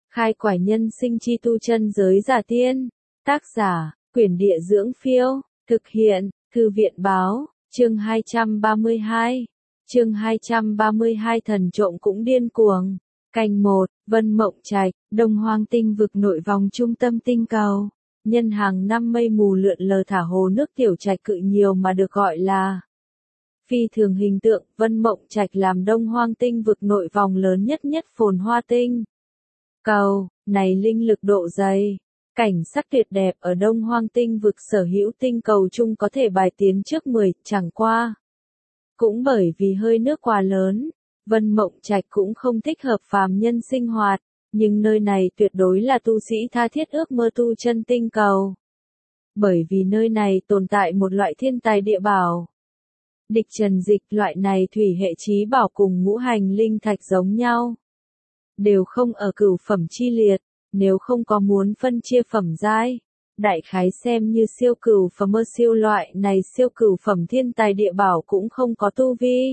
Khai quải nhân sinh chi tu chân giới giả tiên. Tác giả, Quyển Địa Dưỡng Phiêu. Thực hiện, Thư viện Báo. Chương 232. Chương 232 Thần trộm cũng điên cuồng. Canh 1, Vân Mộng Trạch, Đông Hoang tinh vực nội vòng trung tâm tinh cầu. Nhân hàng năm mây mù lượn lờ thả hồ nước tiểu trạch cự nhiều mà được gọi là phi thường hình tượng. Vân Mộng Trạch làm Đông Hoang tinh vực nội vòng lớn nhất phồn hoa tinh cầu, này linh lực độ dày, cảnh sắc tuyệt đẹp ở Đông Hoang tinh vực sở hữu tinh cầu chung có thể bài tiến trước 10, chẳng qua. Cũng bởi vì hơi nước quá lớn, Vân Mộng Trạch cũng không thích hợp phàm nhân sinh hoạt, nhưng nơi này tuyệt đối là tu sĩ tha thiết ước mơ tu chân tinh cầu. Bởi vì nơi này tồn tại một loại thiên tài địa bảo. Địch trần dịch, loại này thủy hệ chí bảo cùng ngũ hành linh thạch giống nhau. Đều không ở cửu phẩm chi liệt, nếu không có muốn phân chia phẩm giai. Đại khái xem như siêu cửu phẩm siêu loại này siêu cửu phẩm thiên tài địa bảo cũng không có tu vi.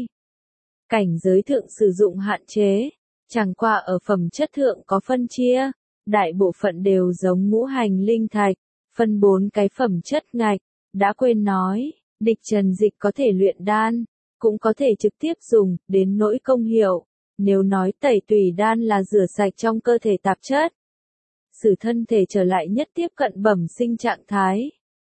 Cảnh giới thượng sử dụng hạn chế, chẳng qua ở phẩm chất thượng có phân chia, đại bộ phận đều giống ngũ hành linh thạch, phân 4 cái phẩm chất ngạch, đã quên nói, địch trần dịch có thể luyện đan, cũng có thể trực tiếp dùng, đến nỗi công hiệu, nếu nói tẩy tùy đan là rửa sạch trong cơ thể tạp chất,使thân thể trở lại nhất tiếp cận bẩm sinh trạng thái.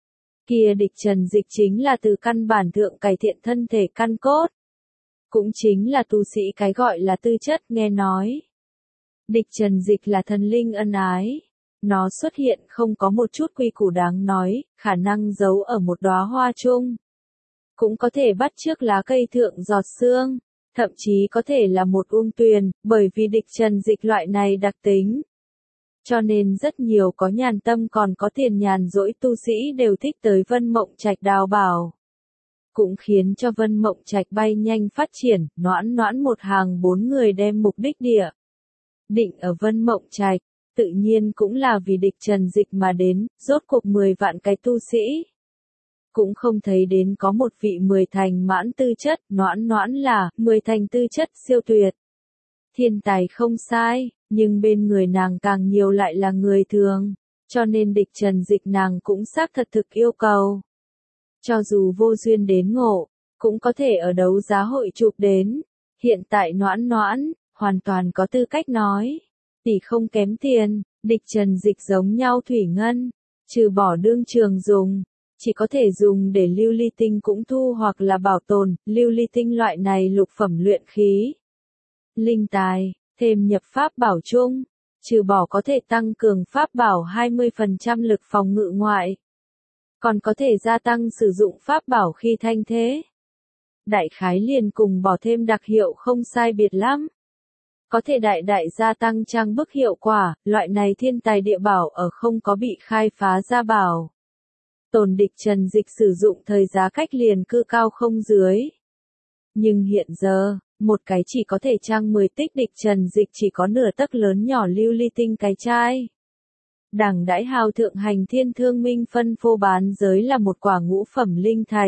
Kia địch trần dịch chính là từ căn bản thượng cải thiện thân thể căn cốt. Cũng chính là tu sĩ cái gọi là tư chất nghe nói. Địch trần dịch là thần linh ân ái. Nó xuất hiện không có một chút quy củ đáng nói, khả năng giấu ở một đóa hoa chung. Cũng có thể bắt chước lá cây thượng giọt sương, thậm chí có thể là một uông tuyền, bởi vì địch trần dịch loại này đặc tính. Cho nên rất nhiều có nhàn tâm còn có tiền nhàn rỗi tu sĩ đều thích tới Vân Mộng Trạch đào bảo. Cũng khiến cho Vân Mộng Trạch bay nhanh phát triển, noãn một hàng 4 người đem mục đích địa định ở Vân Mộng Trạch, tự nhiên cũng là vì địch trần dịch mà đến, rốt cuộc 10 vạn cái tu sĩ. Cũng không thấy đến có một vị 10 thành mãn tư chất, noãn là 10 thành tư chất siêu tuyệt. Thiên tài không sai, nhưng bên người nàng càng nhiều lại là người thường, cho nên địch trần dịch nàng cũng xác thật thực yêu cầu. Cho dù vô duyên đến ngộ, cũng có thể ở đấu giá hội chụp đến. Hiện tại noãn, hoàn toàn có tư cách nói. Tỷ không kém tiền, địch trần dịch giống nhau thủy ngân, trừ bỏ đương trường dùng, chỉ có thể dùng để lưu ly tinh cũng thu hoặc là bảo tồn, lưu ly tinh loại này lục phẩm luyện khí. Linh tài, thêm nhập pháp bảo chung, trừ bỏ có thể tăng cường pháp bảo 20% lực phòng ngự ngoại. Còn có thể gia tăng sử dụng pháp bảo khi thanh thế. Đại khái liền cùng bỏ thêm đặc hiệu không sai biệt lắm. Có thể đại gia tăng trang bức hiệu quả, loại này thiên tài địa bảo ở không có bị khai phá ra bảo. Tồn địch trần dịch sử dụng thời giá cách liền cư cao không dưới. Nhưng hiện giờ, một cái chỉ có thể trang 10 tích địch trần dịch chỉ có nửa tấc lớn nhỏ lưu ly tinh cái chai. Đẳng đãi hào thượng hành thiên thương minh phân phô bán giới là một quả ngũ phẩm linh thạch.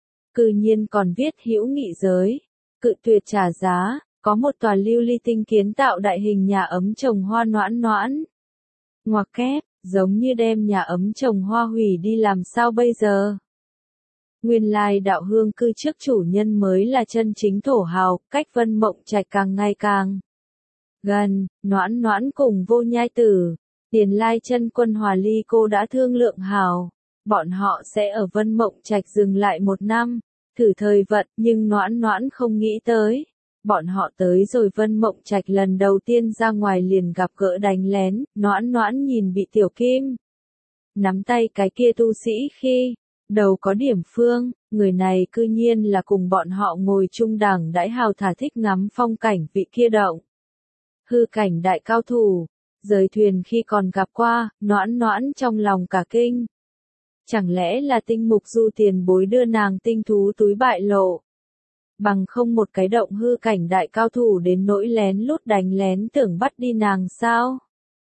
Cư nhiên còn viết hữu nghị giới, cự tuyệt trả giá, có một tòa lưu ly tinh kiến tạo đại hình nhà ấm trồng hoa noãn. Ngoặc kép, giống như đem nhà ấm trồng hoa hủy đi làm sao bây giờ? Nguyên lai đạo hương cư trước chủ nhân mới là chân chính thổ hào, cách Vân Mộng Trạch càng ngày càng gần, noãn cùng Vô Nhai Tử. Tiền lai chân quân Hòa Ly cô đã thương lượng hào, bọn họ sẽ ở Vân Mộng Trạch dừng lại 1 năm, thử thời vận, nhưng noãn không nghĩ tới. Bọn họ tới rồi Vân Mộng Trạch lần đầu tiên ra ngoài liền gặp gỡ đánh lén, noãn nhìn bị Tiểu Kim nắm tay cái kia tu sĩ khi đầu có điểm phương, người này cư nhiên là cùng bọn họ ngồi chung đẳng đãi hào thả thích ngắm phong cảnh vị kia động. Hư cảnh đại cao thủ. Rời thuyền khi còn gặp qua, noãn trong lòng cả kinh. Chẳng lẽ là tinh mục du tiền bối đưa nàng tinh thú túi bại lộ? Bằng không một cái động hư cảnh đại cao thủ đến nỗi lén lút đánh lén tưởng bắt đi nàng sao?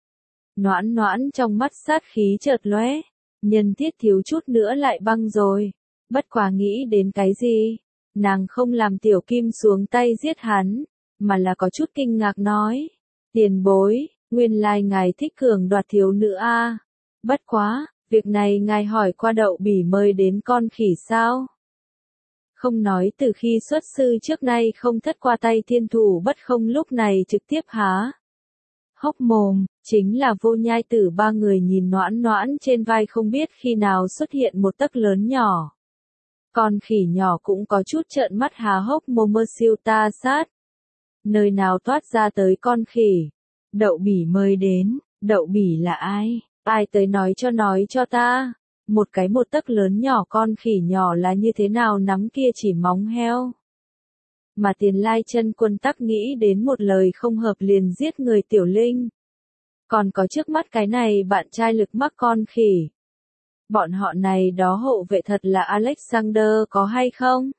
Noãn trong mắt sát khí chợt lóe, nhân thiết thiếu chút nữa lại băng rồi. Bất quá nghĩ đến cái gì? Nàng không làm Tiểu Kim xuống tay giết hắn, mà là có chút kinh ngạc nói. Tiền bối. Nguyên lai ngài thích cường đoạt thiếu nữ a. Bất quá, việc này ngài hỏi qua Đậu Bỉ mời đến con khỉ sao? Không nói từ khi xuất sư trước nay không thất qua tay Thiên Thủ Bất Không lúc này trực tiếp há hốc mồm, chính là Vô Nhai Tử ba người nhìn Noãn Noãn trên vai không biết khi nào xuất hiện một tấc lớn nhỏ. Con khỉ nhỏ cũng có chút trợn mắt há hốc mồm mơ siêu ta sát. Nơi nào toát ra tới con khỉ? Đậu Bỉ mời đến, Đậu Bỉ là ai? Ai tới nói cho ta. Một tấc lớn nhỏ con khỉ nhỏ là như thế nào nắm kia chỉ móng heo. Mà Tiền Lai Chân Quân tắc nghĩ đến một lời không hợp liền giết người Tiểu Linh. Còn có trước mắt cái này bạn trai lực mắc con khỉ. Bọn họ này đó hộ vệ thật là Alexander có hay không?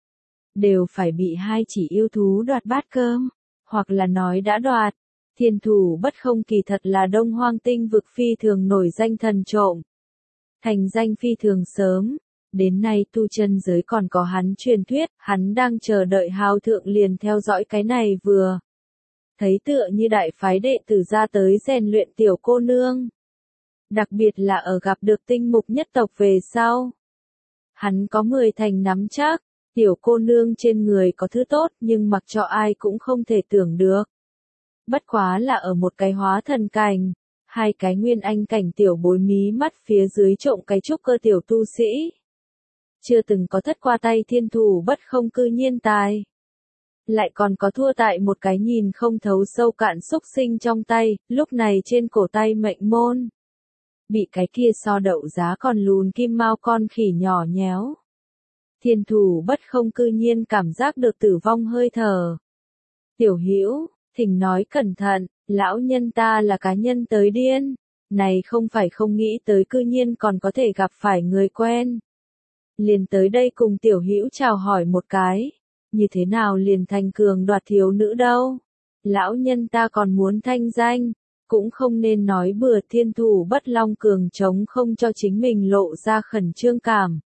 Đều phải bị hai chỉ yêu thú đoạt bát cơm, hoặc là nói đã đoạt. Thiên Thủ Bất Không kỳ thật là Đông Hoang Tinh vực phi thường nổi danh thần trộm. Thành danh phi thường sớm, đến nay tu chân giới còn có hắn truyền thuyết, hắn đang chờ đợi hào thượng liền theo dõi cái này vừa. Thấy tựa như đại phái đệ tử ra tới rèn luyện tiểu cô nương. Đặc biệt là ở gặp được tinh mục nhất tộc về sau. Hắn có 10 thành nắm chắc, tiểu cô nương trên người có thứ tốt nhưng mặc cho ai cũng không thể tưởng được. Bất quá là ở một cái hóa thần cảnh, hai cái nguyên anh cảnh tiểu bối mí mắt phía dưới trộm cái trúc cơ tiểu tu sĩ. Chưa từng có thất qua tay Thiên Thủ Bất Không cư nhiên tài. Lại còn có thua tại một cái nhìn không thấu sâu cạn xúc sinh trong tay, lúc này trên cổ tay mệnh môn. Bị cái kia so đậu giá còn lùn kim mao con khỉ nhỏ nhéo. Thiên Thủ Bất Không cư nhiên cảm giác được tử vong hơi thở. Tiểu Hữu, thỉnh nói cẩn thận, lão nhân ta là cá nhân tới điên. Này không phải không nghĩ tới cư nhiên còn có thể gặp phải người quen. Liền tới đây cùng Tiểu Hữu chào hỏi một cái. Như thế nào liền thành cường đoạt thiếu nữ đâu? Lão nhân ta còn muốn thanh danh, cũng không nên nói bừa. Thiên Thủ Bất Long cường chống không cho chính mình lộ ra khẩn trương cảm.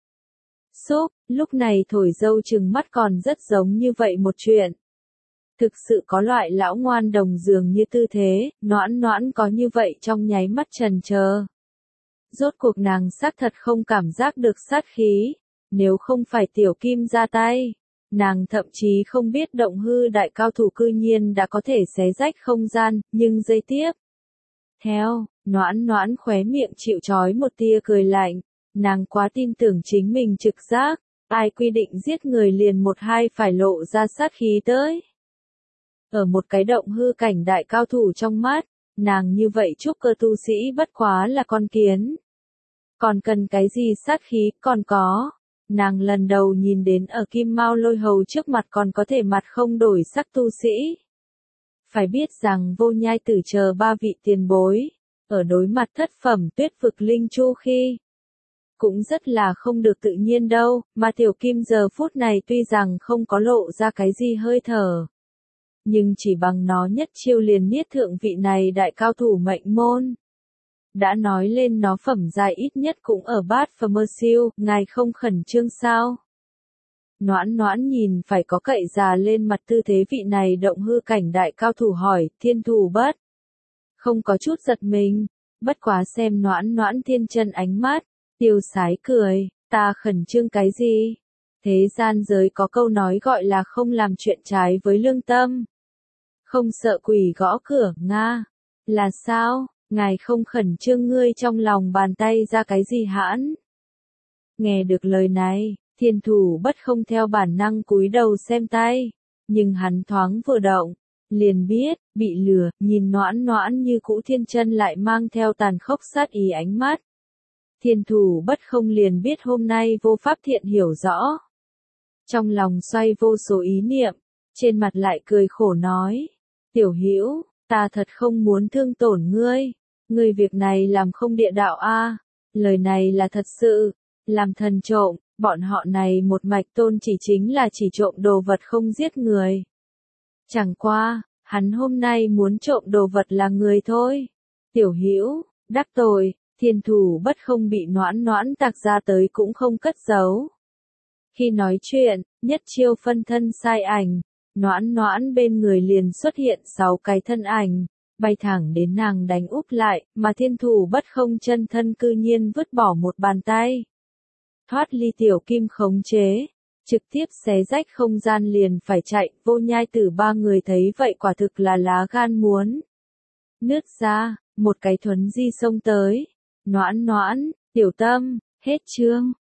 Lúc này thổi dâu trừng mắt còn rất giống như vậy một chuyện. Thực sự có loại lão ngoan đồng dường như tư thế, Noãn Noãn có như vậy trong nháy mắt trần chờ. Rốt cuộc nàng xác thật không cảm giác được sát khí, nếu không phải Tiểu Kim ra tay. Nàng thậm chí không biết động hư đại cao thủ cư nhiên đã có thể xé rách không gian, nhưng giây tiếp. Noãn Noãn khóe miệng chịu trói một tia cười lạnh, nàng quá tin tưởng chính mình trực giác, ai quy định giết người liền một hai phải lộ ra sát khí tới. Ở một cái động hư cảnh đại cao thủ trong mắt, nàng như vậy trúc cơ tu sĩ bất quá là con kiến. Còn cần cái gì sát khí, còn có. Nàng lần đầu nhìn đến ở Kim Mao Lôi Hầu trước mặt còn có thể mặt không đổi sắc tu sĩ. Phải biết rằng Vô Nhai Tử chờ ba vị tiền bối, ở đối mặt thất phẩm Tuyết Vực Linh Chu khi, cũng rất là không được tự nhiên đâu, mà Tiểu Kim giờ phút này tuy rằng không có lộ ra cái gì hơi thở. Nhưng chỉ bằng nó nhất chiêu liền niết thượng vị này đại cao thủ mệnh môn. Đã nói lên nó phẩm giai ít nhất cũng ở bát phẩm mơ siêu, ngài không khẩn trương sao? Noãn Noãn nhìn phải có cậy già lên mặt tư thế vị này động hư cảnh đại cao thủ hỏi, Thiên Thủ Bất Không có chút giật mình, bất quá xem Noãn Noãn thiên chân ánh mắt, tiêu sái cười, ta khẩn trương cái gì? Thế gian giới có câu nói gọi là không làm chuyện trái với lương tâm. Không sợ quỷ gõ cửa, Nga. Là sao? Ngài không khẩn trương ngươi trong lòng bàn tay ra cái gì hãn? Nghe được lời này, Thiên Thủ Bất Không theo bản năng cúi đầu xem tay. Nhưng hắn thoáng vừa động, liền biết, bị lừa, nhìn Noãn Noãn như cũ thiên chân lại mang theo tàn khốc sát ý ánh mắt. Thiên Thủ Bất Không liền biết hôm nay vô pháp thiện hiểu rõ. Trong lòng xoay vô số ý niệm, trên mặt lại cười khổ nói. Tiểu Hữu, ta thật không muốn thương tổn ngươi. Ngươi việc này làm không địa đạo a. Lời này là thật sự. Làm thần trộm, bọn họ này một mạch tôn chỉ chính là chỉ trộm đồ vật không giết người. Chẳng qua, hắn hôm nay muốn trộm đồ vật là người thôi. Tiểu Hữu, đắc tội, Thiên Thủ Bất Không bị Noãn Noãn tạc ra tới cũng không cất giấu. Khi nói chuyện, nhất chiêu phân thân sai ảnh, Noãn Noãn bên người liền xuất hiện 6 cái thân ảnh, bay thẳng đến nàng đánh úp lại, mà thiên thủ bất không chân thân cư nhiên vứt bỏ một bàn tay. Thoát ly tiểu kim khống chế, trực tiếp xé rách không gian liền phải chạy, Vô Nhai Tử ba người thấy vậy quả thực là lá gan muốn nứt ra, một cái thuấn di xông tới. Noãn noãn, tiểu tâm, hết chương.